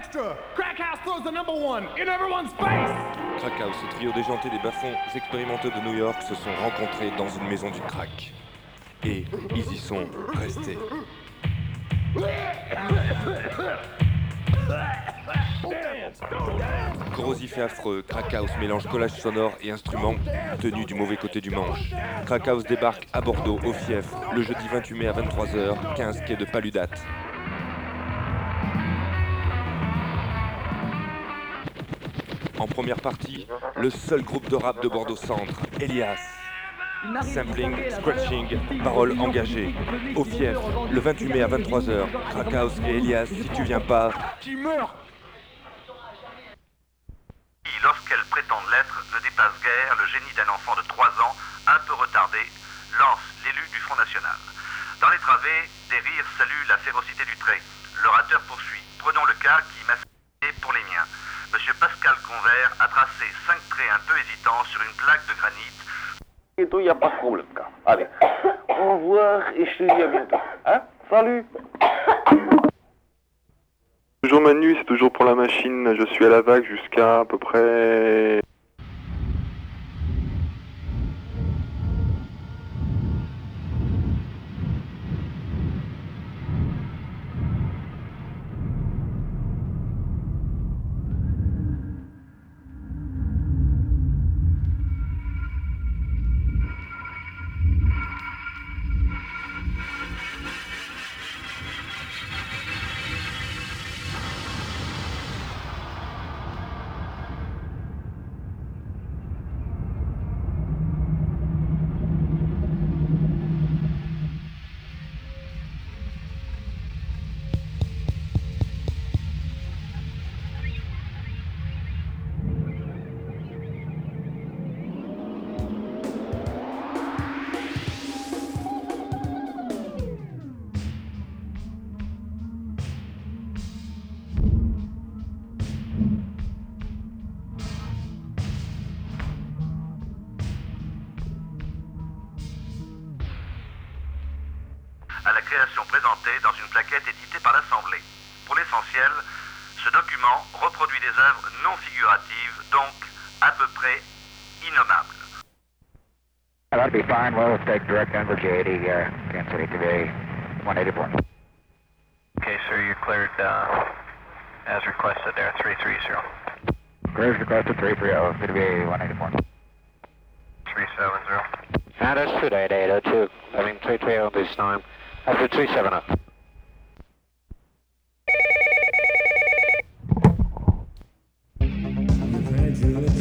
Extra! Crackhouse throws the number one in everyone's face! Crackhouse, ce trio déjanté des bas-fonds expérimentaux de New York se sont rencontrés dans une maison du crack. Et ils y sont restés. Corrosif et affreux, Crackhouse mélange collage sonore et instruments tenus du mauvais côté du manche. Crackhouse débarque à Bordeaux, au Fief, le jeudi 28 mai à 23h, 15 quai de Paludat. En première partie, le seul groupe de rap de Bordeaux Centre, Elias. Sampling, scratching, paroles engagées. Au Fief, le 28 mai à 23h, Crackhouse et Elias, si tu viens pas, tu meurs! Lorsqu'elle prétend l'être, ne dépasse guère le génie d'un enfant de 3 ans, un peu retardé, lance l'élu du Front National. Dans les travées, des rires saluent la férocité du trait. L'orateur poursuit. Prenons le cas qui m'a fait pour les miens. Monsieur Pascal Convert a tracé 5 traits un peu hésitants sur une plaque de granit. Et tout, il n'y a pas de problème. Allez, au revoir et je te dis à bientôt. Hein? Salut! Toujours Manu, c'est toujours pour la machine, je suis à la vague jusqu'à à peu près... À la création présentée dans une plaquette éditée par l'Assemblée. Pour l'essentiel, ce document reproduit des œuvres non figuratives, donc à peu près innommables. That'll be fine. We'll take direct Denver J80, Kansas City TV 184. Okay, sir, you're cleared as requested there, 330. Clear's requested 330, TV 184. 370. And that's 2882. I mean 330 this time. After 370. You've had your